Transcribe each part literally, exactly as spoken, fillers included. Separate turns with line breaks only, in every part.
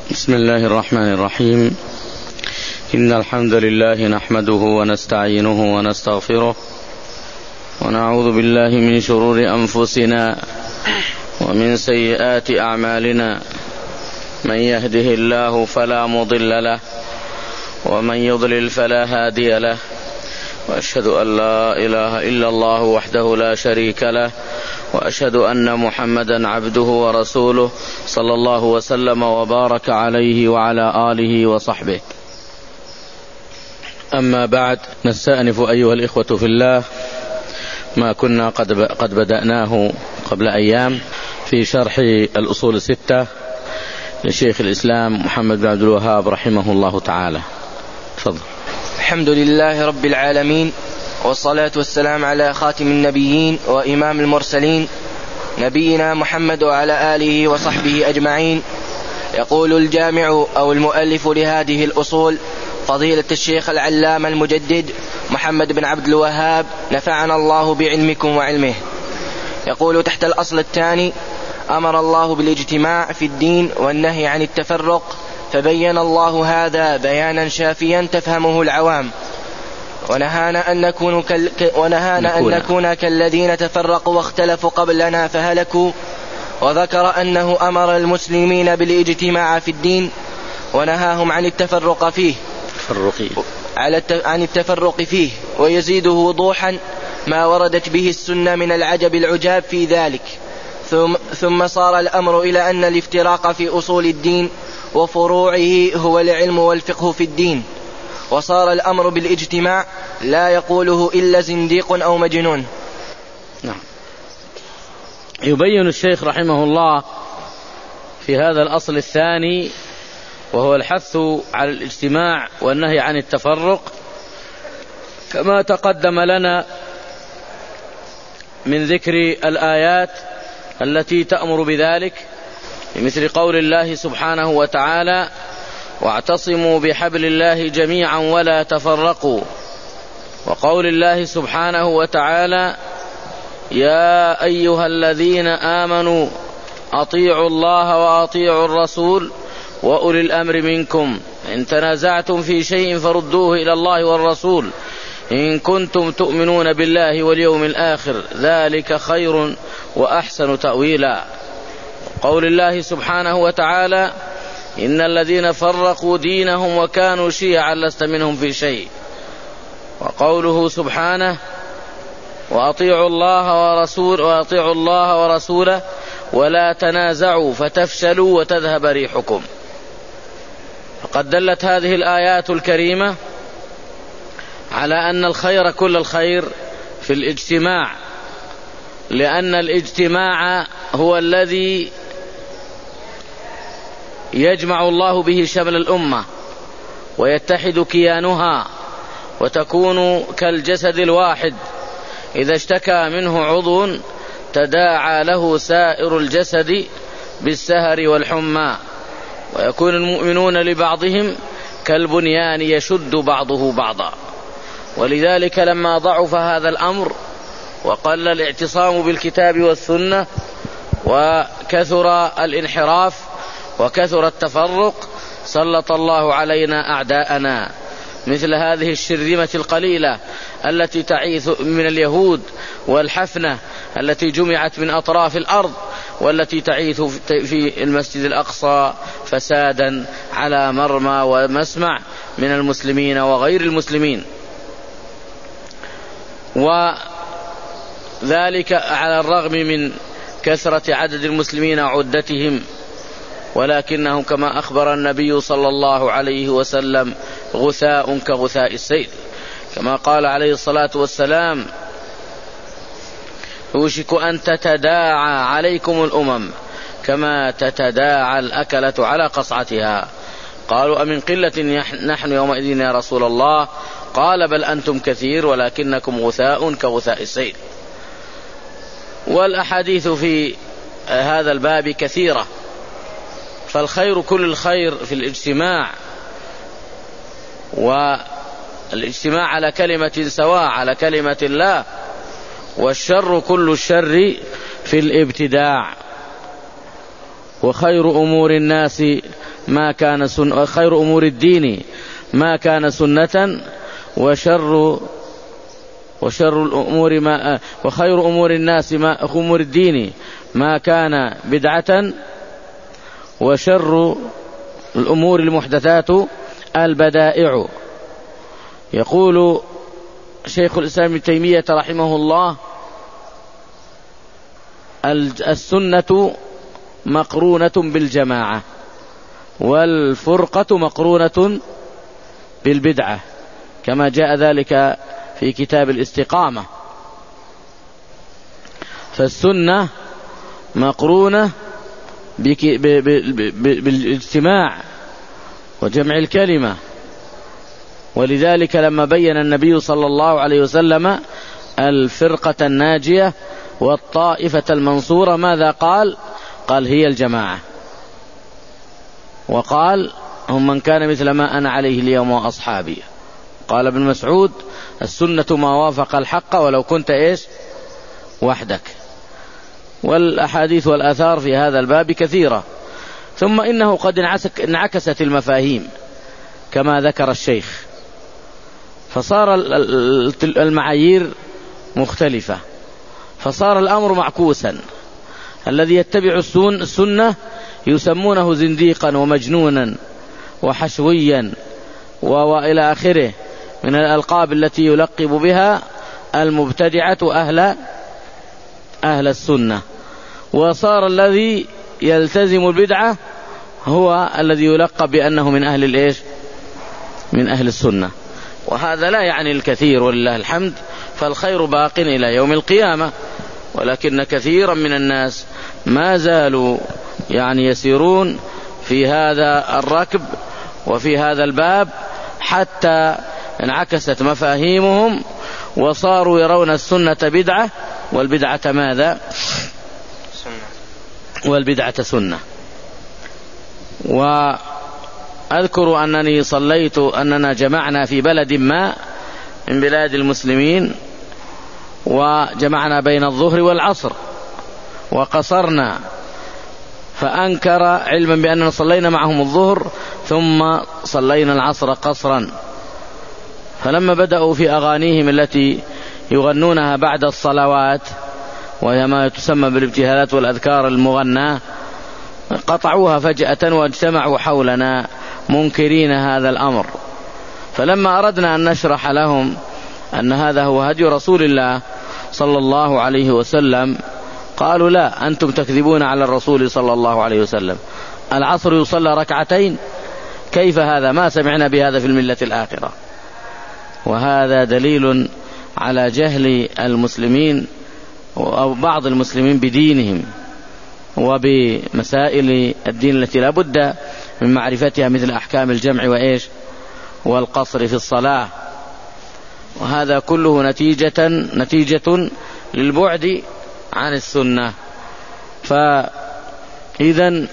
بسم الله الرحمن الرحيم. إن الحمد لله نحمده ونستعينه ونستغفره ونعوذ بالله من شرور أنفسنا ومن سيئات أعمالنا. من يهده الله فلا مضل له ومن يضلل فلا هادي له، وأشهد أن لا إله إلا الله وحده لا شريك له، وأشهد أن محمدا عبده ورسوله صلى الله وسلم وبارك عليه وعلى آله وصحبه. أما بعد، نستأنف أيها الإخوة في الله ما كنا قد قد بدأناه قبل أيام في شرح الأصول الستة لشيخ الإسلام محمد بن عبد الوهاب رحمه الله تعالى. تفضل.
الحمد لله رب العالمين، والصلاة والسلام على خاتم النبيين وإمام المرسلين نبينا محمد وعلى آله وصحبه أجمعين. يقول الجامع أو المؤلف لهذه الأصول فضيلة الشيخ العلامة المجدد محمد بن عبد الوهاب نفعنا الله بعلمكم وعلمه. يقول تحت الأصل الثاني: أمر الله بالاجتماع في الدين والنهي عن التفرق، فبين الله هذا بيانا شافيا تفهمه العوام، ونهانا أن نكون, كال... ونهانا أن نكون كالذين تفرقوا واختلفوا قبلنا فهلكوا، وذكر أنه أمر المسلمين بالاجتماع في الدين ونهاهم عن التفرق فيه على الت... عن التفرق فيه ويزيده وضوحا ما وردت به السنة من العجب العجاب في ذلك. ثم, ثم صار الأمر إلى أن الافتراق في أصول الدين وفروعه هو العلم والفقه في الدين، وصار الأمر بالاجتماع لا يقوله إلا زنديق أو مجنون.
نعم. يبين الشيخ رحمه الله في هذا الأصل الثاني، وهو الحث على الاجتماع والنهي عن التفرق، كما تقدم لنا من ذكر الآيات التي تأمر بذلك، مثل قول الله سبحانه وتعالى: واعتصموا بحبل الله جميعا ولا تفرقوا، وقول الله سبحانه وتعالى: يا أيها الذين آمنوا أطيعوا الله وأطيعوا الرسول وأولي الأمر منكم، إن تنازعتم في شيء فردوه إلى الله والرسول إن كنتم تؤمنون بالله واليوم الآخر، ذلك خير وأحسن تأويلا. قول الله سبحانه وتعالى: إن الذين فرقوا دينهم وكانوا شيعا لست منهم في شيء. وقوله سبحانه: وأطيعوا الله ورسول وأطيعوا الله ورسوله ولا تنازعوا فتفشلوا وتذهب ريحكم. فقد دلت هذه الآيات الكريمة على أن الخير كل الخير في الاجتماع، لأن الاجتماع هو الذي يجمع الله به شمل الأمة ويتحد كيانها وتكون كالجسد الواحد، إذا اشتكى منه عضو تداعى له سائر الجسد بالسهر والحمى، ويكون المؤمنون لبعضهم كالبنيان يشد بعضه بعضا. ولذلك لما ضعف هذا الأمر وقل الاعتصام بالكتاب والسنة وكثر الانحراف وكثر التفرق، سلط الله علينا أعداءنا مثل هذه الشرذمة القليلة التي تعيث من اليهود والحفنة التي جمعت من أطراف الأرض، والتي تعيث في المسجد الأقصى فسادا على مرمى ومسمع من المسلمين وغير المسلمين، وذلك على الرغم من كثرة عدد المسلمين وعدتهم، ولكنهم كما أخبر النبي صلى الله عليه وسلم غثاء كغثاء السيل، كما قال عليه الصلاة والسلام: يوشك أن تتداعى عليكم الأمم كما تتداعى الأكلة على قصعتها. قالوا: أمن قلة نحن يومئذ يا رسول الله؟ قال: بل أنتم كثير ولكنكم غثاء كغثاء السيل. والأحاديث في هذا الباب كثيرة، فالخير كل الخير في الاجتماع، والاجتماع على كلمة سواء على كلمة الله، والشر كل الشر في الابتداع. وخير أمور الناس ما كان سن خير أمور الدين ما كان سنة وشر وشر الأمور ما وخير أمور الناس ما أمور الدين ما كان بدعة وشر الأمور المحدثات البدائع. يقول شيخ الإسلام ابن تيمية رحمه الله: السنة مقرونة بالجماعة والفرقة مقرونة بالبدعة، كما جاء ذلك في كتاب الاستقامة. فالسنة مقرونة بالاجتماع وجمع الكلمة، ولذلك لما بين النبي صلى الله عليه وسلم الفرقة الناجية والطائفة المنصورة ماذا قال؟ قال: هي الجماعة. وقال: هم من كان مثل ما أنا عليه اليوم وأصحابي. قال ابن مسعود: السنة ما وافق الحق ولو كنت إيش وحدك. والأحاديث والآثار في هذا الباب كثيرة. ثم إنه قد انعكست المفاهيم كما ذكر الشيخ، فصار المعايير مختلفة، فصار الأمر معكوسا. الذي يتبع السنة يسمونه زنديقا ومجنونا وحشويا وإلى آخره من الألقاب التي يلقب بها المبتدعة أهل أهل السنة. وصار الذي يلتزم البدعة هو الذي يلقب بأنه من أهل الإيش من أهل السنة. وهذا لا يعني الكثير ولله الحمد، فالخير باق إلى يوم القيامة، ولكن كثيرا من الناس ما زالوا يعني يسيرون في هذا الركب وفي هذا الباب حتى انعكست مفاهيمهم وصاروا يرون السنة بدعة والبدعة ماذا؟ والبدعة سنة. وأذكر أنني صليت أننا جمعنا في بلد ما من بلاد المسلمين، وجمعنا بين الظهر والعصر وقصرنا، فأنكر علما بأننا صلينا معهم الظهر ثم صلينا العصر قصرا. فلما بدأوا في أغانيهم التي يغنونها بعد الصلوات وهي ما تسمى بالابتهالات والأذكار المغناة، قطعوها فجأة واجتمعوا حولنا منكرين هذا الأمر. فلما أردنا أن نشرح لهم أن هذا هو هدي رسول الله صلى الله عليه وسلم، قالوا: لا، أنتم تكذبون على الرسول صلى الله عليه وسلم، العصر يصلى ركعتين، كيف هذا؟ ما سمعنا بهذا في الملة الآخرة. وهذا دليل على جهل المسلمين أو بعض المسلمين بدينهم وبمسائل الدين التي لا بد من معرفتها، مثل أحكام الجمع وإيش والقصر في الصلاة. وهذا كله نتيجة نتيجة للبعد عن السنة. فإذن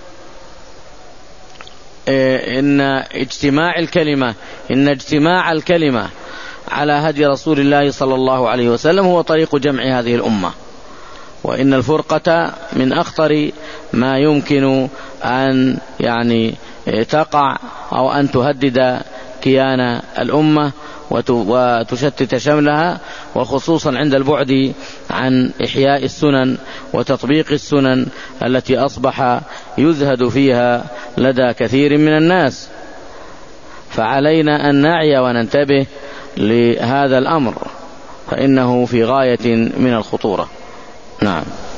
إن اجتماع الكلمة إن اجتماع الكلمة على هدي رسول الله صلى الله عليه وسلم هو طريق جمع هذه الأمة، وإن الفرقة من أخطر ما يمكن أن يعني تقع أو أن تهدد كيان الأمة وتشتت شملها، وخصوصا عند البعد عن إحياء السنن وتطبيق السنن التي أصبح يزهد فيها لدى كثير من الناس. فعلينا أن نعي وننتبه لهذا الأمر، فإنه في غاية من الخطورة. نعم.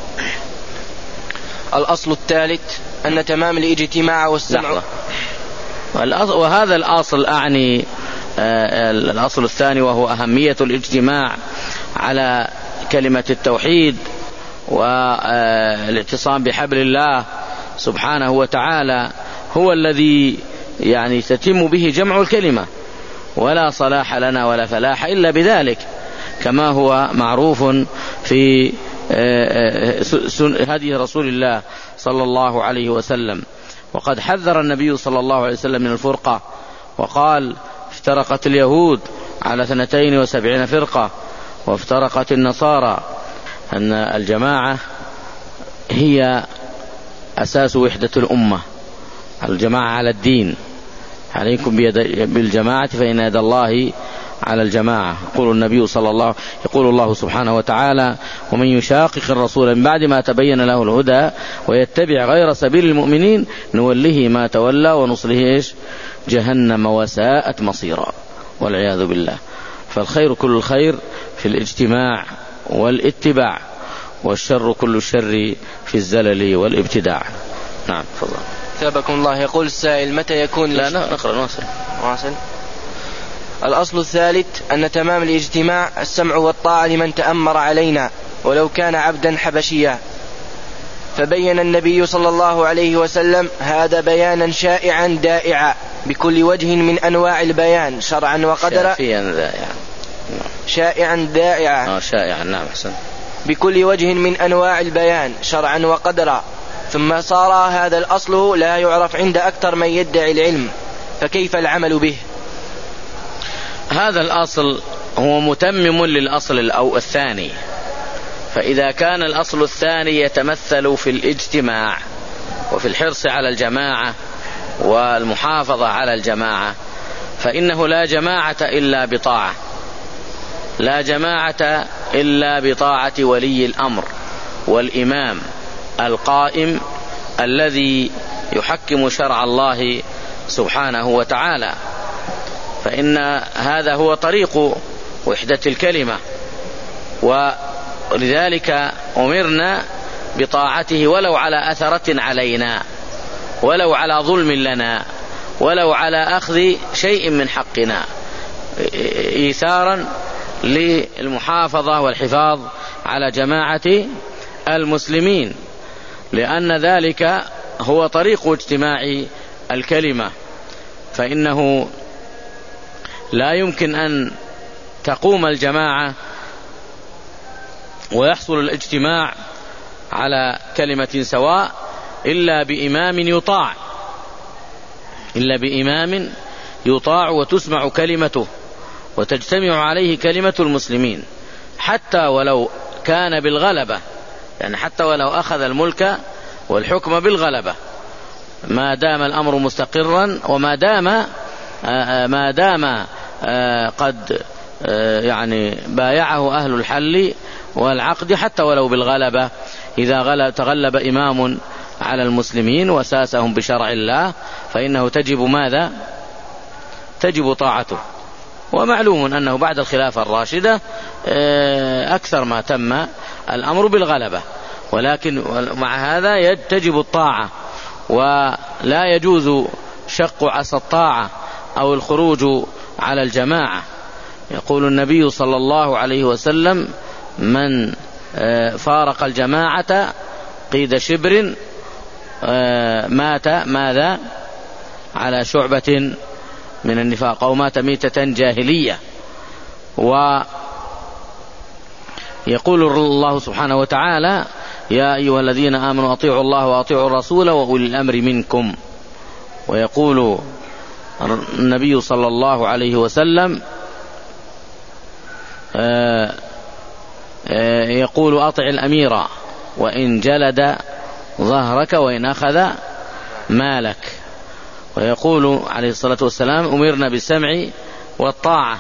الأصل الثالث أن تمام الاجتماع والسمع.
وهذا الأصل أعني الأصل الثاني، وهو أهمية الاجتماع على كلمة التوحيد والاعتصام بحبل الله سبحانه وتعالى، هو الذي يعني تتم به جمع الكلمة، ولا صلاح لنا ولا فلاح إلا بذلك، كما هو معروف في هدي رسول الله صلى الله عليه وسلم. وقد حذر النبي صلى الله عليه وسلم من الفرقة، وقال: افترقت اليهود على اثنتين وسبعين فرقة وافترقت النصارى. أن الجماعة هي أساس وحدة الأمة الجماعة على الدين، عليكم بالجماعة فإن يد الله على الجماعة. يقول النبي صلى الله يقول الله سبحانه وتعالى: ومن يشاقق الرسول من بعد ما تبين له الهدى ويتبع غير سبيل المؤمنين نوله ما تولى ونصله إيش؟ جهنم وساءت مصيرا، والعياذ بالله. فالخير كل الخير في الاجتماع والاتباع، والشر كل الشر في الزلل والابتداع. نعم تفضل.
ثابكم الله. يقول السائل: متى يكون
لا نقرأ نواصل
واصل. الأصل الثالث أن تمام الاجتماع السمع والطاعة لمن تأمر علينا ولو كان عبدا حبشيا. فبين النبي صلى الله عليه وسلم هذا بيانا شائعا دائعا بكل وجه من أنواع البيان شرعا وقدرا. شائعا دائعا
شائعا نعم حسن.
بكل وجه من أنواع البيان شرعا وقدرا. ثم صار هذا الأصل لا يعرف عند أكثر من يدعي العلم، فكيف العمل به؟
هذا الأصل هو متمم للأصل أو الثاني. فإذا كان الأصل الثاني يتمثل في الاجتماع وفي الحرص على الجماعة والمحافظة على الجماعة، فإنه لا جماعة إلا بطاعة، لا جماعة إلا بطاعة ولي الأمر والإمام القائم الذي يحكم شرع الله سبحانه وتعالى. فإن هذا هو طريق وحدة الكلمة، ولذلك أمرنا بطاعته ولو على أثرة علينا، ولو على ظلم لنا، ولو على أخذ شيء من حقنا، إيثارا للمحافظة والحفاظ على جماعة المسلمين، لأن ذلك هو طريق اجتماع الكلمة. فإنه لا يمكن أن تقوم الجماعة ويحصل الاجتماع على كلمة سواء إلا بإمام يطاع، إلا بإمام يطاع وتسمع كلمته وتجتمع عليه كلمة المسلمين، حتى ولو كان بالغلبة، يعني حتى ولو أخذ الملك والحكم بالغلبة، ما دام الأمر مستقرا، وما دام ما دام قد يعني بايعه أهل الحل والعقد، حتى ولو بالغلبة. إذا تغلب إمام على المسلمين وساسهم بشرع الله فإنه تجب ماذا؟ تجب طاعته. ومعلوم أنه بعد الخلافة الراشدة أكثر ما تم الأمر بالغلبة، ولكن مع هذا تجب الطاعة، ولا يجوز شق عصا الطاعة أو الخروج على الجماعة. يقول النبي صلى الله عليه وسلم: من فارق الجماعة قيد شبر مات ماذا؟ على شعبة من النفاق، أو مات ميتة جاهلية. ويقول الله سبحانه وتعالى: يا أيها الذين آمنوا أطيعوا الله وأطيعوا الرسول وأولي الأمر منكم. ويقول النبي صلى الله عليه وسلم يقول: أطع الأمير وإن جلد ظهرك وإن أخذ مالك. ويقول عليه الصلاة والسلام: أمرنا بالسمع والطاعة.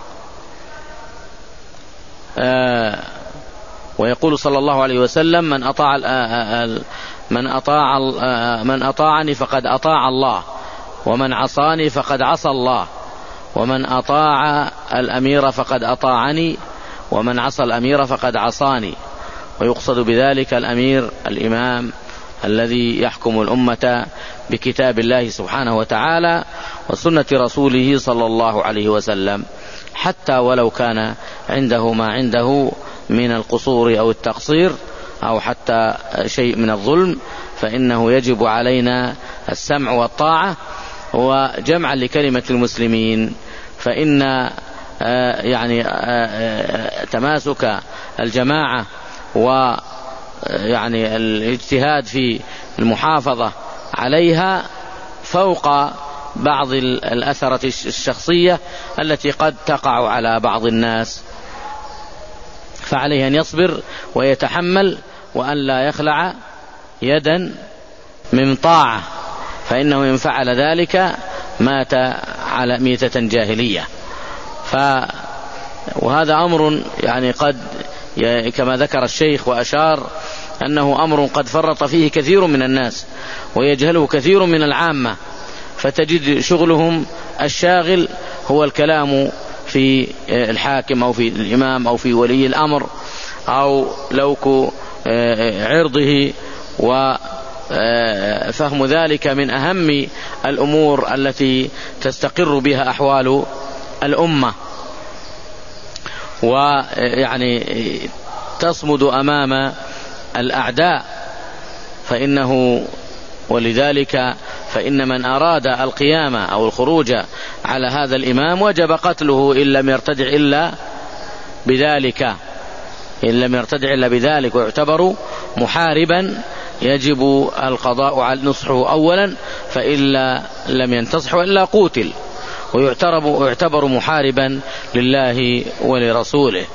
ويقول صلى الله عليه وسلم: من أطاع من أطاع من أطاعني فقد أطاع الله، ومن عصاني فقد عصى الله، ومن أطاع الأمير فقد أطاعني، ومن عصى الأمير فقد عصاني. ويقصد بذلك الأمير الإمام الذي يحكم الأمة بكتاب الله سبحانه وتعالى وسنة رسوله صلى الله عليه وسلم، حتى ولو كان عنده ما عنده من القصور أو التقصير أو حتى شيء من الظلم، فإنه يجب علينا السمع والطاعة وجمعا لكلمة المسلمين. فإن يعني تماسك الجماعة ويعني الاجتهاد في المحافظة عليها فوق بعض الأثرة الشخصية التي قد تقع على بعض الناس، فعليه أن يصبر ويتحمل، وأن لا يخلع يدا من طاعة. فإنه إن فعل ذلك مات على ميتة جاهلية. ف وهذا أمر يعني قد كما ذكر الشيخ وأشار أنه أمر قد فرط فيه كثير من الناس ويجهله كثير من العامة، فتجد شغلهم الشاغل هو الكلام في الحاكم أو في الإمام أو في ولي الأمر أو لوك عرضه، وفهم ذلك من أهم الأمور التي تستقر بها أحوال الأمة، ويعني تصمد أمام الأعداء. فإنه ولذلك فإن من أراد القيامة أو الخروج على هذا الإمام وجب قتله إن لم يرتدع إلا بذلك إن لم يرتدع إلا بذلك ويعتبر محاربا، يجب القضاء على نصحه أولا، فإلا لم ينتصح إلا قوتل، ويعتبر محاربا لله ولرسوله.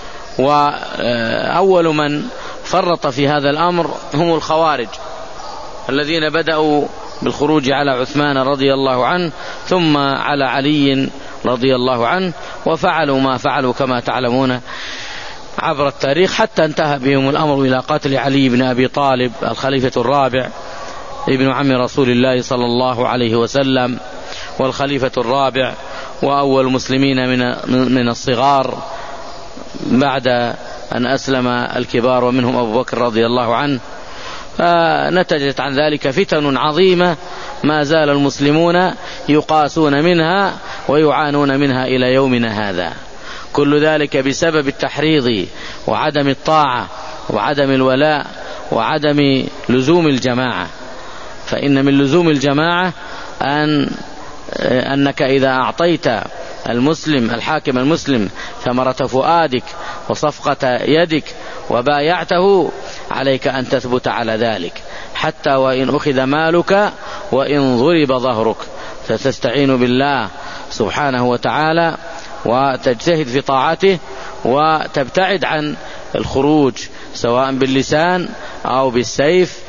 وأول من فرط في هذا الأمر هم الخوارج الذين بدأوا بالخروج على عثمان رضي الله عنه ثم على علي رضي الله عنه، وفعلوا ما فعلوا كما تعلمون عبر التاريخ، حتى انتهى بهم الأمر إلى قتل علي بن أبي طالب الخليفة الرابع ابن عم رسول الله صلى الله عليه وسلم، والخليفة الرابع وأول المسلمين من من الصغار بعد أن أسلم الكبار ومنهم أبو بكر رضي الله عنه. فنتجت عن ذلك فتن عظيمة ما زال المسلمون يقاسون منها ويعانون منها إلى يومنا هذا، كل ذلك بسبب التحريض وعدم الطاعة وعدم الولاء وعدم لزوم الجماعة. فإن من لزوم الجماعة أن أنك إذا أعطيت المسلم الحاكم المسلم ثمرة فؤادك وصفقة يدك وبايعته، عليك أن تثبت على ذلك حتى وإن أخذ مالك وإن ضرب ظهرك، فتستعين بالله سبحانه وتعالى وتجتهد في طاعته وتبتعد عن الخروج سواء باللسان أو بالسيف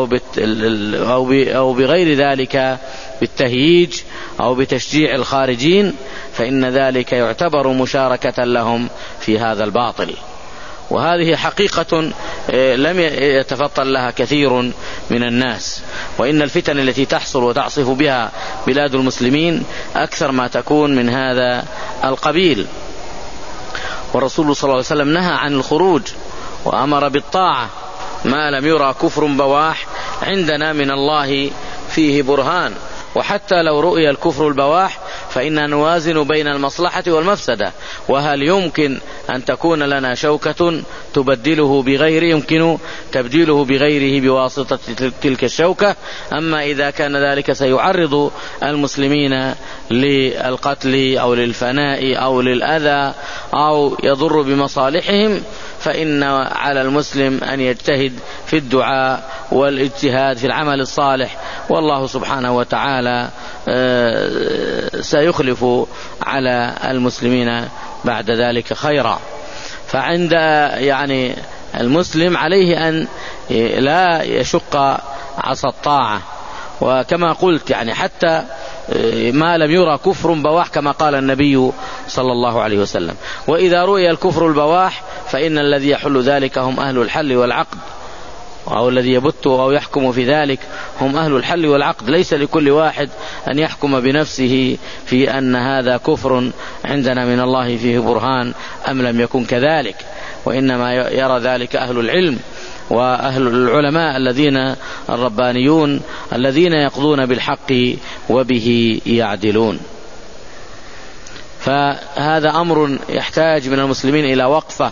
أو بغير ذلك بالتهييج أو بتشجيع الخارجين، فإن ذلك يعتبر مشاركة لهم في هذا الباطل. وهذه حقيقة لم يتفطن لها كثير من الناس، وإن الفتن التي تحصل وتعصف بها بلاد المسلمين أكثر ما تكون من هذا القبيل. والرسول صلى الله عليه وسلم نهى عن الخروج وأمر بالطاعة ما لم يرى كفر بواح عندنا من الله فيه برهان، وحتى لو رؤي الكفر البواح فإننا نوازن بين المصلحة والمفسدة، وهل يمكن أن تكون لنا شوكة تبدله بغير يمكن تبديله بغيره بواسطة تلك الشوكة؟ أما إذا كان ذلك سيعرض المسلمين للقتل أو للفناء أو للأذى أو يضر بمصالحهم، فإن على المسلم أن يجتهد في الدعاء والاجتهاد في العمل الصالح، والله سبحانه وتعالى سيخلف على المسلمين بعد ذلك خيرا. فعند يعني المسلم عليه أن لا يشق عصا الطاعة، وكما قلت يعني حتى ما لم يرى كفر بواح كما قال النبي صلى الله عليه وسلم. وإذا رؤي الكفر البواح فإن الذي يحل ذلك هم أهل الحل والعقد، أو الذي يبت أو يحكم في ذلك هم أهل الحل والعقد. ليس لكل واحد أن يحكم بنفسه في أن هذا كفر عندنا من الله فيه برهان أم لم يكن كذلك، وإنما يرى ذلك أهل العلم وأهل العلماء الذين الربانيون الذين يقضون بالحق وبه يعدلون. فهذا أمر يحتاج من المسلمين إلى وقفة،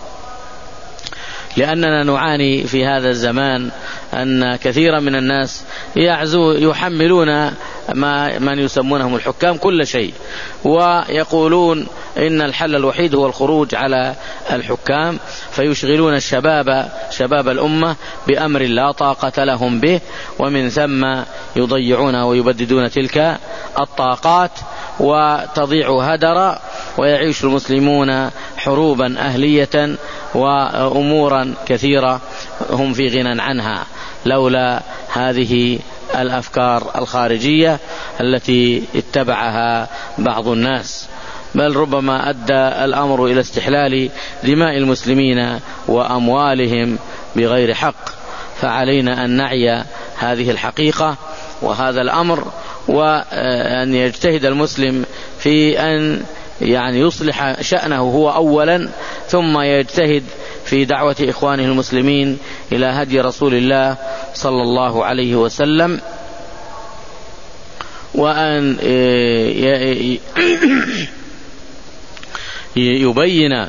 لأننا نعاني في هذا الزمان أن كثيرا من الناس يعزو يحملون ما من يسمونهم الحكام كل شيء، ويقولون إن الحل الوحيد هو الخروج على الحكام، فيشغلون الشباب شباب الأمة بأمر لا طاقة لهم به، ومن ثم يضيعون ويبددون تلك الطاقات وتضيع هدرا، ويعيش المسلمون حروبا أهلية وأمورا كثيرة هم في غنى عنها لولا هذه الأفكار الخارجية التي اتبعها بعض الناس، بل ربما أدى الأمر إلى استحلال دماء المسلمين وأموالهم بغير حق. فعلينا أن نعي هذه الحقيقة وهذا الأمر، وأن يجتهد المسلم في أن يعني يصلح شأنه هو أولا، ثم يجتهد في دعوة إخوانه المسلمين إلى هدي رسول الله صلى الله عليه وسلم، وأن يبين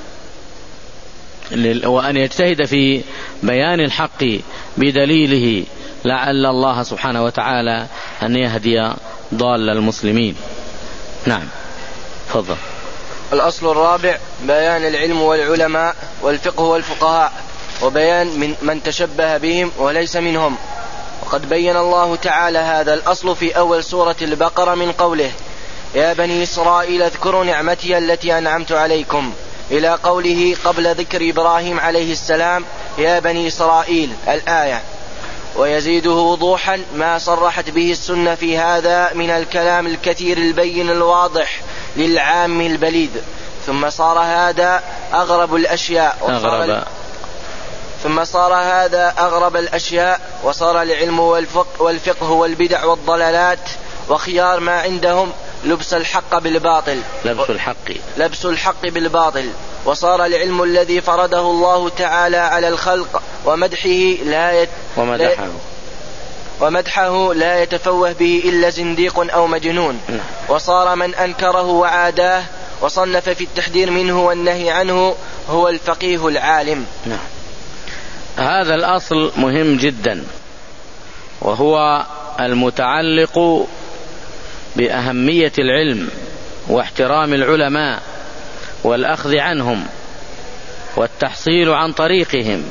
وأن يجتهد في بيان الحق بدليله، لعل الله سبحانه وتعالى أن يهدي ضال المسلمين. نعم، تفضل.
الأصل الرابع: بيان العلم والعلماء والفقه والفقهاء، وبيان من, من تشبه بهم وليس منهم. وقد بين الله تعالى هذا الأصل في أول سورة البقرة من قوله: يا بني إسرائيل اذكروا نعمتي التي أنعمت عليكم، إلى قوله قبل ذكر إبراهيم عليه السلام: يا بني إسرائيل، الآية. ويزيده وضوحا ما صرحت به السنة في هذا من الكلام الكثير البين الواضح للعام البليد. ثم صار هذا أغرب الأشياء
أغرب.
ثم صار هذا أغرب الأشياء وصار العلم والفقه, والفقه والبدع والضلالات وخيار ما عندهم لبس الحق بالباطل
لبس الحق
لبس الحق بالباطل وصار العلم الذي فرضه الله تعالى على الخلق ومدحه لا يت...
ومدحه
ومدحه لا يتفوه به إلا زنديق أو مجنون. وصار من أنكره وعاداه وصنف في التحذير منه والنهي عنه هو الفقيه العالم.
هذا الأصل مهم جدا، وهو المتعلق بأهمية العلم واحترام العلماء والأخذ عنهم والتحصيل عن طريقهم،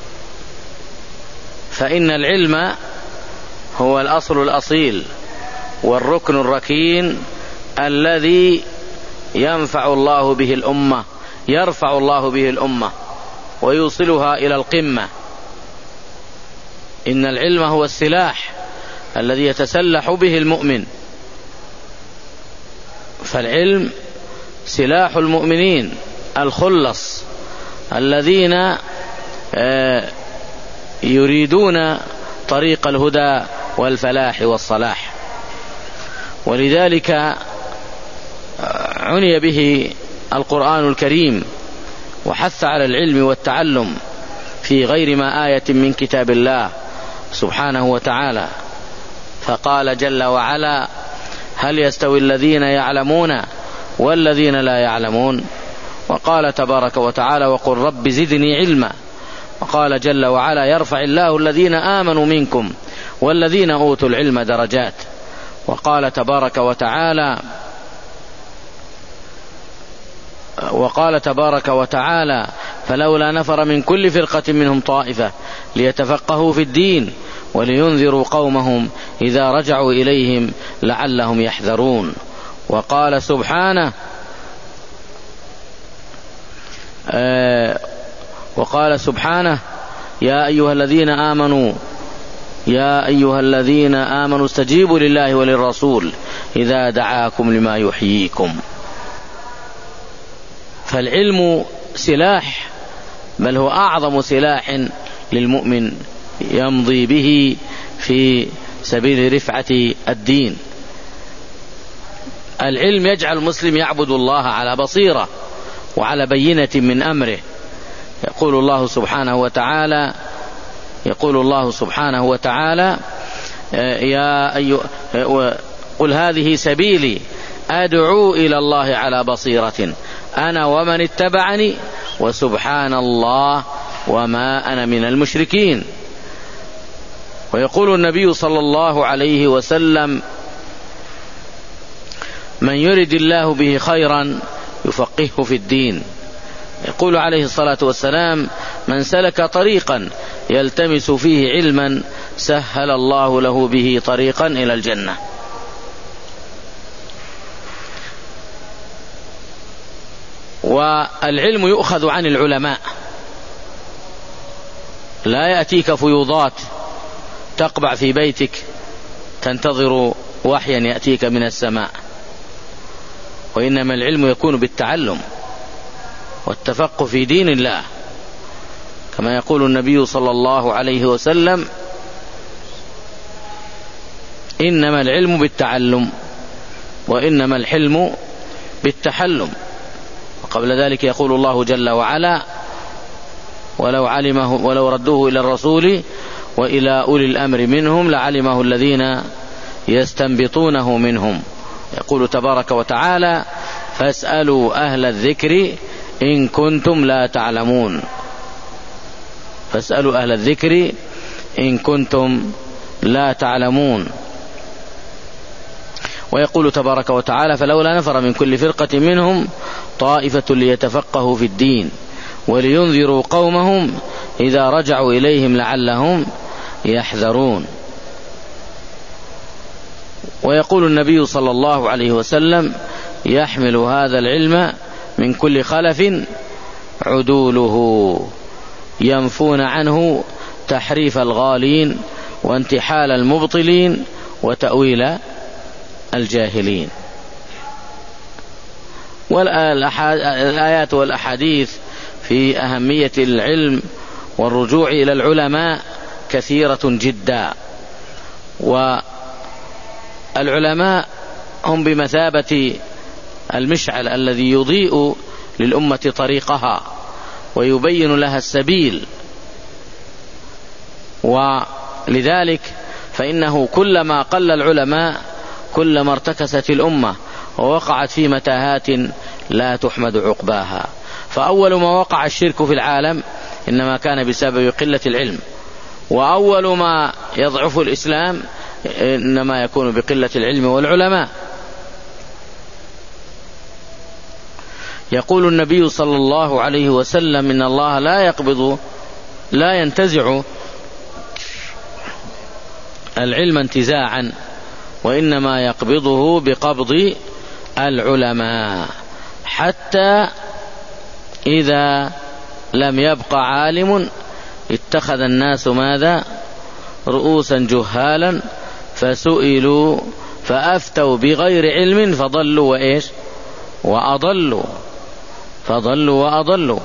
فإن العلم هو الأصل الأصيل والركن الركين الذي ينفع الله به الأمة، يرفع الله به الأمة ويوصلها إلى القمة. إن العلم هو السلاح الذي يتسلح به المؤمن، فالعلم سلاح المؤمنين الخلص الذين يريدون طريق الهدى والفلاح والصلاح. ولذلك عني به القرآن الكريم وحث على العلم والتعلم في غير ما آية من كتاب الله سبحانه وتعالى، فقال جل وعلا: هل يستوي الذين يعلمون والذين لا يعلمون؟ وقال تبارك وتعالى: وقل رب زدني علما. وقال جل وعلا: يرفع الله الذين آمنوا منكم والذين أوتوا العلم درجات. وقال تبارك وتعالى وقال تبارك وتعالى: فلولا نفر من كل فرقة منهم طائفة ليتفقهوا في الدين ولينذروا قومهم إذا رجعوا إليهم لعلهم يحذرون. وقال سبحانه آه وقال سبحانه: يا أيها الذين آمنوا يا أيها الذين آمنوا استجيبوا لله وللرسول إذا دعاكم لما يحييكم. فالعلم سلاح، بل هو أعظم سلاح للمؤمن يمضي به في سبيل رفعة الدين. العلم يجعل المسلم يعبد الله على بصيرة وعلى بينة من أمره. يقول الله سبحانه وتعالى يقول الله سبحانه وتعالى يا أيها قل هذه سبيلي أدعو إلى الله على بصيرة أنا ومن اتبعني وسبحان الله وما أنا من المشركين. ويقول النبي صلى الله عليه وسلم: من يرد الله به خيرا يفقهه في الدين. يقول عليه الصلاة والسلام: من سلك طريقا يلتمس فيه علما سهل الله له به طريقا إلى الجنة. والعلم يؤخذ عن العلماء، لا يأتيك فيوضات تقبع في بيتك تنتظر وحيا يأتيك من السماء، وإنما العلم يكون بالتعلم والتفقه في دين الله، كما يقول النبي صلى الله عليه وسلم: إنما العلم بالتعلم وإنما الحلم بالتحلم. وقبل ذلك يقول الله جل وعلا: ولو علمه ولو ردوه إلى الرسول وإلى أولي الأمر منهم لعلمه الذين يستنبطونه منهم. يقول تبارك وتعالى: فاسألوا أهل الذكر إن كنتم لا تعلمون. فاسألوا أهل الذكر إن كنتم لا تعلمون. ويقول تبارك وتعالى: فلولا نفر من كل فرقة منهم طائفة ليتفقهوا في الدين ولينذروا قومهم إذا رجعوا إليهم لعلهم يحذرون. ويقول النبي صلى الله عليه وسلم: يحمل هذا العلم من كل خلف عدوله ينفون عنه تحريف الغالين وانتحال المبطلين وتأويل الجاهلين. والآيات والأحاديث في أهمية العلم والرجوع إلى العلماء كثيرة جدا، والعلماء هم بمثابة المشعل الذي يضيء للأمة طريقها ويبين لها السبيل. ولذلك فإنه كلما قل العلماء كلما ارتكست الأمة ووقعت في متاهات لا تحمد عقباها. فأول ما وقع الشرك في العالم إنما كان بسبب قلة العلم، وأول ما يضعف الإسلام إنما يكون بقلة العلم والعلماء. يقول النبي صلى الله عليه وسلم: إن الله لا يقبض لا ينتزع العلم انتزاعا، وإنما يقبضه بقبض العلماء، حتى إذا لم يبق عالم اتخذ الناس ماذا؟ رؤوسا جهالا فسئلوا فأفتوا بغير علم فضلوا وإيش؟ وأضلوا فضلوا وأضلوا.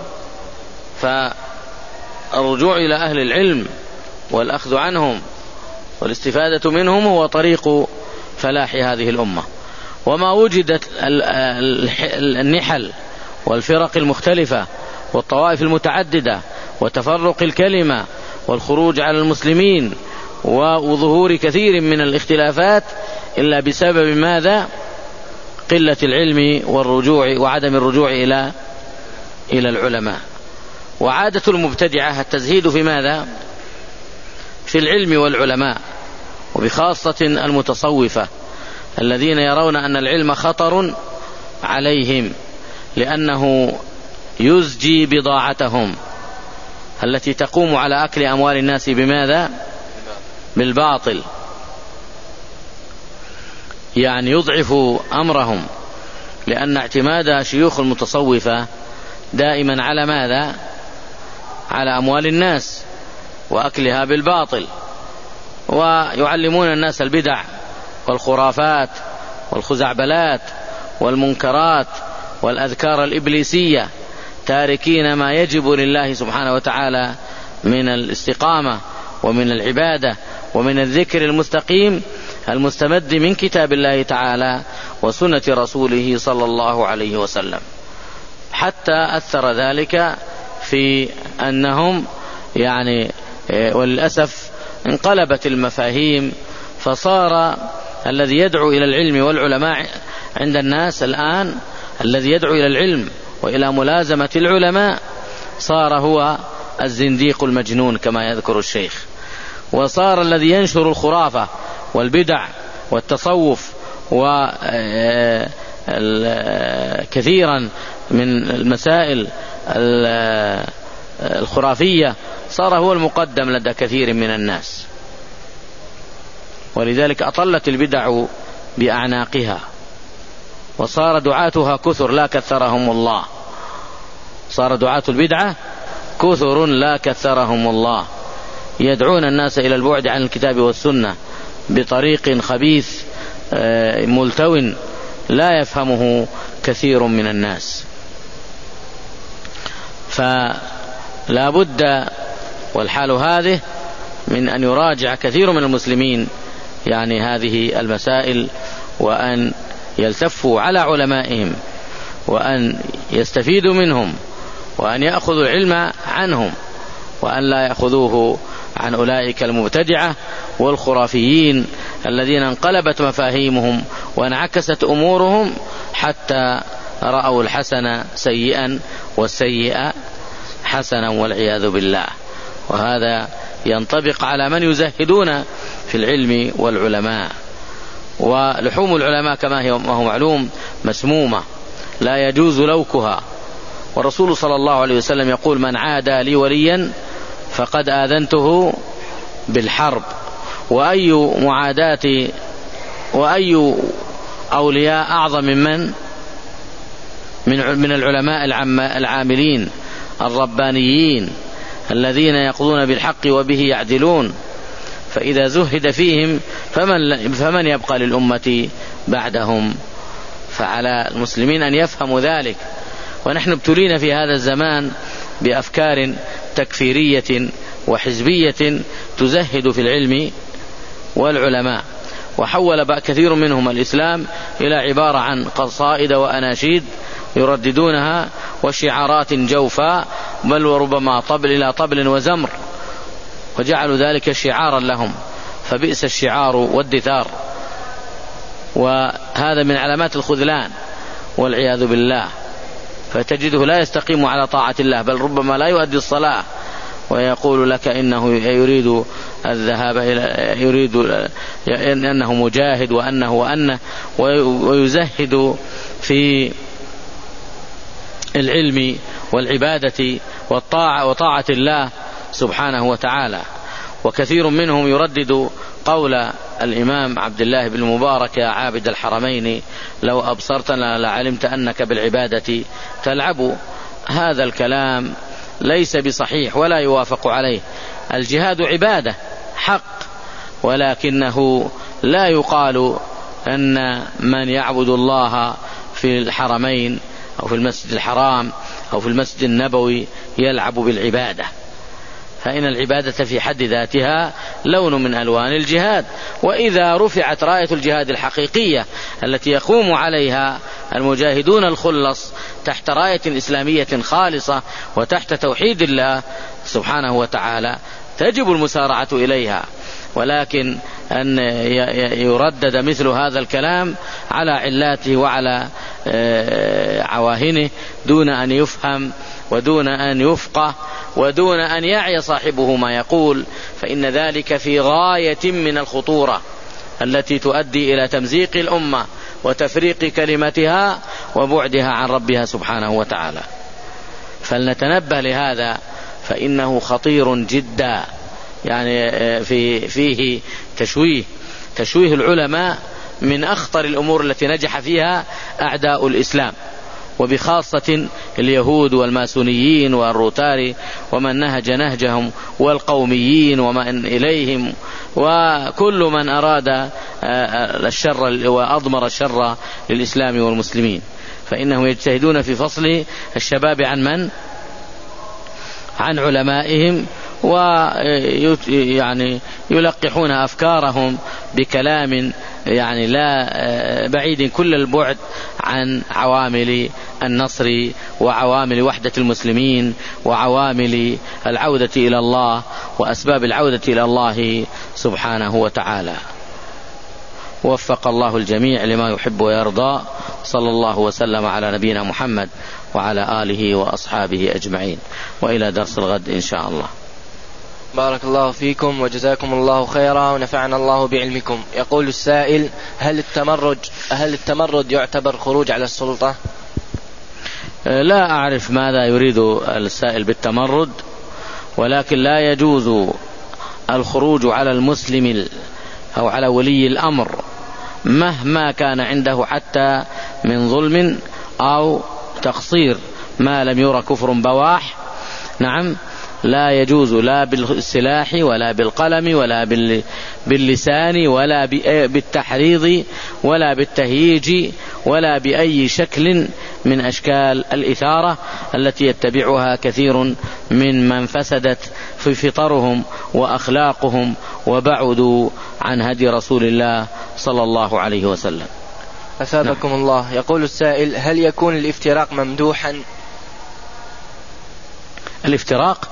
فالرجوع إلى أهل العلم والأخذ عنهم والاستفادة منهم هو طريق فلاح هذه الأمة. وما وجدت النحل والفرق المختلفة والطوائف المتعددة وتفرق الكلمة والخروج على المسلمين وظهور كثير من الاختلافات إلا بسبب ماذا؟ قلة العلم والرجوع وعدم الرجوع إلى إلى العلماء. وعادة المبتدعة التزهيد في ماذا؟ في العلم والعلماء، وبخاصة المتصوفة الذين يرون أن العلم خطر عليهم لأنه يزجي بضاعتهم التي تقوم على أكل أموال الناس بماذا؟ بالباطل. يعني يضعف أمرهم، لأن اعتماد شيوخ المتصوفة دائما على ماذا؟ على أموال الناس وأكلها بالباطل، ويعلمون الناس البدع والخرافات والخزعبلات والمنكرات والأذكار الإبليسية، تاركين ما يجب لله سبحانه وتعالى من الاستقامة ومن العبادة ومن الذكر المستقيم المستمد من كتاب الله تعالى وسنة رسوله صلى الله عليه وسلم. حتى أثر ذلك في أنهم يعني وللأسف انقلبت المفاهيم، فصار الذي يدعو إلى العلم والعلماء عند الناس الآن، الذي يدعو إلى العلم وإلى ملازمة العلماء صار هو الزنديق المجنون كما يذكر الشيخ، وصار الذي ينشر الخرافة والبدع والتصوف وكثيرا من المسائل الخرافية صار هو المقدم لدى كثير من الناس. ولذلك أطلت البدع بأعناقها، وصار دعاتها كثر لا كثرهم الله. صار دعاة البدعة كثر لا كثرهم الله، يدعون الناس إلى البعد عن الكتاب والسنة بطريق خبيث ملتو لا يفهمه كثير من الناس. فلا بد والحال هذه من أن يراجع كثير من المسلمين يعني هذه المسائل، وأن يلتفوا على علمائهم، وأن يستفيدوا منهم، وأن يأخذوا العلم عنهم، وأن لا يأخذوه عن أولئك المبتدعة والخرافيين الذين انقلبت مفاهيمهم وانعكست أمورهم حتى رأوا الحسن سيئا والسيئ حسنا والعياذ بالله. وهذا ينطبق على من يزهدون في العلم والعلماء. ولحوم العلماء كما هو معلوم مسمومة لا يجوز لوكها، والرسول صلى الله عليه وسلم يقول: من عادى لي وليا فقد آذنته بالحرب. وأي معاداة وأي أولياء أعظم من من من العلماء العاملين الربانيين الذين يقضون بالحق وبه يعدلون. فإذا زهد فيهم فمن, فمن يبقى للأمة بعدهم؟ فعلى المسلمين أن يفهموا ذلك. ونحن ابتلينا في هذا الزمان بأفكار تكفيرية وحزبية تزهد في العلم والعلماء، وحول كثير منهم الإسلام إلى عبارة عن قصائد وأناشيد يرددونها وشعارات جوفاء، بل وربما طبل إلى طبل وزمر، وجعلوا ذلك شعارا لهم، فبئس الشعار والدثار. وهذا من علامات الخذلان والعياذ بالله. فتجده لا يستقيم على طاعة الله، بل ربما لا يؤدي الصلاة، ويقول لك إنه يريد الذهاب إلى يريد أنه مجاهد وأنه وأنه ويزهد في العلم والعبادة والطاعة وطاعة الله سبحانه وتعالى. وكثير منهم يردد قول الإمام عبد الله بن المبارك: يا عابد الحرمين لو أبصرتنا لعلمت أنك بالعبادة تلعب. هذا الكلام ليس بصحيح ولا يوافق عليه. الجهاد عبادة حق، ولكنه لا يقال أن من يعبد الله في الحرمين أو في المسجد الحرام أو في المسجد النبوي يلعب بالعبادة، فإن العبادة في حد ذاتها لون من ألوان الجهاد. وإذا رفعت راية الجهاد الحقيقية التي يقوم عليها المجاهدون الخلص تحت راية إسلامية خالصة وتحت توحيد الله سبحانه وتعالى، تجب المسارعة إليها. ولكن أن يردد مثل هذا الكلام على علاته وعلى عواهنه دون أن يفهم ودون أن يفقه ودون أن يعي صاحبه ما يقول، فإن ذلك في غاية من الخطورة التي تؤدي إلى تمزيق الأمة وتفريق كلمتها وبعدها عن ربها سبحانه وتعالى. فلنتنبه لهذا، فإنه خطير جدا. يعني في فيه تشويه تشويه العلماء من أخطر الأمور التي نجح فيها أعداء الإسلام، وبخاصة اليهود والماسونيين والروتاري ومن نهج نهجهم والقوميين ومن إليهم، وكل من أراد الشر وأضمر الشر للإسلام والمسلمين. فإنهم يجتهدون في فصل الشباب عن من؟ عن علمائهم، ويعني يلقحون أفكارهم بكلام يعني لا بعيد كل البعد عن عوامل النصر وعوامل وحدة المسلمين وعوامل العودة إلى الله وأسباب العودة إلى الله سبحانه وتعالى. وفق الله الجميع لما يحب ويرضى. صلى الله وسلم على نبينا محمد وعلى آله وأصحابه أجمعين، وإلى درس الغد إن شاء الله.
بارك الله فيكم وجزاكم الله خيرا ونفعنا الله بعلمكم. يقول السائل: هل التمرد هل التمرد يعتبر خروج على السلطة؟
لا أعرف ماذا يريد السائل بالتمرد، ولكن لا يجوز الخروج على المسلم أو على ولي الأمر مهما كان عنده حتى من ظلم أو تقصير ما لم يرى كفر بواح. نعم، لا يجوز لا بالسلاح ولا بالقلم ولا باللسان ولا بالتحريض ولا بالتهييج ولا بأي شكل من أشكال الإثارة التي يتبعها كثير من من فسدت في فطرهم وأخلاقهم وبعدوا عن هدي رسول الله صلى الله عليه وسلم.
أثابكم نعم. الله. يقول السائل: هل يكون الافتراق ممدوحا؟
الافتراق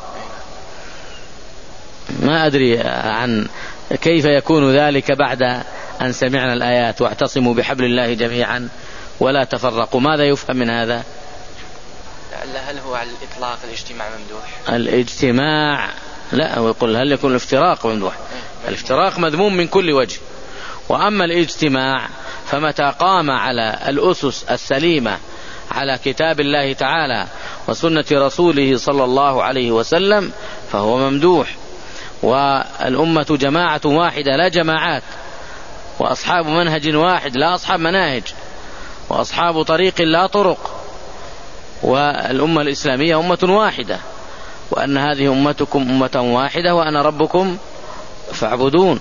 ما أدري عن كيف يكون ذلك بعد أن سمعنا الآيات واعتصموا بحبل الله جميعا ولا تفرقوا. ماذا يفهم من هذا؟
هل هو على الإطلاق الاجتماع ممدوح؟
الاجتماع لا، ويقول هل يكون الافتراق ممدوح؟ الافتراق مذموم من كل وجه، وأما الاجتماع فمتى قام على الأسس السليمة على كتاب الله تعالى وسنة رسوله صلى الله عليه وسلم فهو ممدوح. والأمة جماعة واحدة لا جماعات، وأصحاب منهج واحد لا أصحاب مناهج، وأصحاب طريق لا طرق، والأمة الإسلامية أمة واحدة، وأن هذه أمتكم أمة واحدة وأنا ربكم فاعبدون.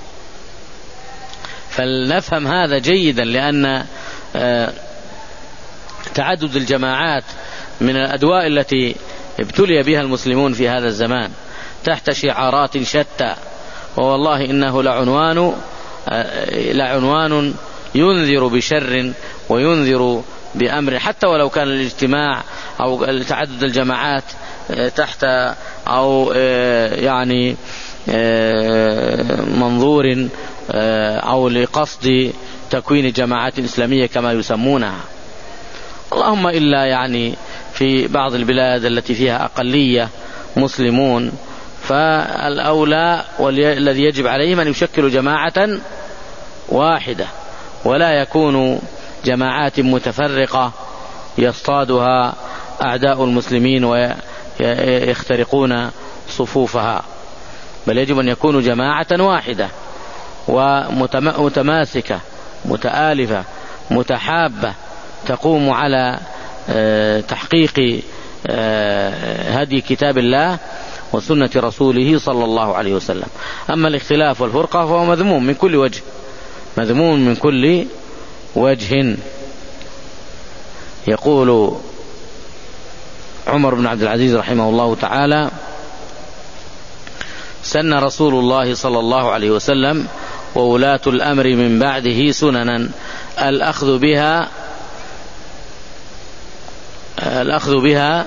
فلنفهم هذا جيدا، لأن تعدد الجماعات من الأدواء التي ابتلي بها المسلمون في هذا الزمان تحت شعارات شتى، والله إنه لعنوان لعنوان ينذر بشر وينذر بأمر، حتى ولو كان الاجتماع أو تعدد الجماعات تحت أو يعني منظور أو لقصد تكوين جماعات إسلامية كما يسمونها. اللهم إلا يعني في بعض البلاد التي فيها أقلية مسلمون، فالأولى والذي يجب عليهم أن يشكلوا جماعة واحدة، ولا يكون جماعات متفرقة يصطادها أعداء المسلمين ويخترقون صفوفها، بل يجب أن يكونوا جماعة واحدة ومتماسكة متآلفة متحابة تقوم على تحقيق هدي كتاب الله وسنة رسوله صلى الله عليه وسلم. أما الاختلاف والفرقة فهو مذموم من كل وجه، مذموم من كل وجه. يقول عمر بن عبد العزيز رحمه الله تعالى: سن رسول الله صلى الله عليه وسلم وولاة الأمر من بعده سننا الأخذ بها الأخذ بها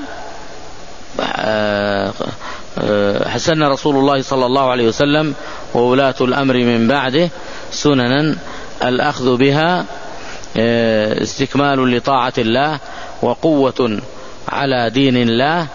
حسن رسول الله صلى الله عليه وسلم وولاة الأمر من بعده سننا الأخذ بها استكمال لطاعة الله وقوة على دين الله.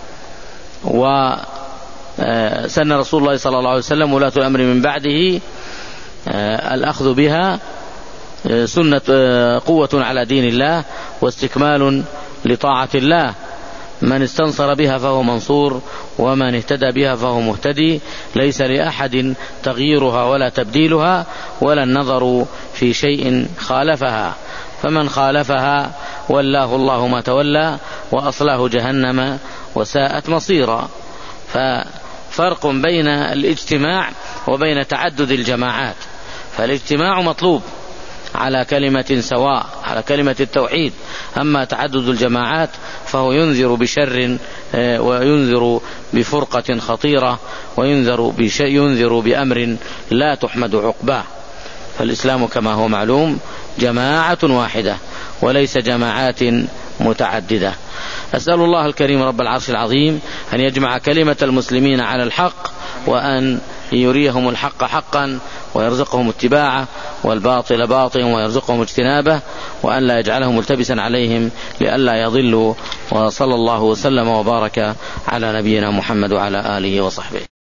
وسن رسول الله صلى الله عليه وسلم ولاة الأمر من بعده الأخذ بها سنة قوة على دين الله واستكمال لطاعة الله. من استنصر بها فهو منصور، ومن اهتدى بها فهو مهتدي، ليس لأحد تغييرها ولا تبديلها ولا النظر في شيء خالفها، فمن خالفها ولاه الله ما تولى وأصلاه جهنم وساءت مصيرا. ففرق بين الاجتماع وبين تعدد الجماعات، فالاجتماع مطلوب على كلمة سواء، على كلمة التوحيد. أما تعدد الجماعات فهو ينذر بشر وينذر بفرقة خطيرة وينذر ينذر بأمر لا تحمد عقباه. فالإسلام كما هو معلوم جماعة واحدة وليس جماعات متعددة. أسأل الله الكريم رب العرش العظيم أن يجمع كلمة المسلمين على الحق، وأن يريهم الحق حقا ويرزقهم اتباعه، والباطل باطلا ويرزقهم اجتنابه، وأن لا يجعلهم ملتبسا عليهم لئلا يضلوا. وصلى الله وسلم وبارك على نبينا محمد وعلى آله وصحبه.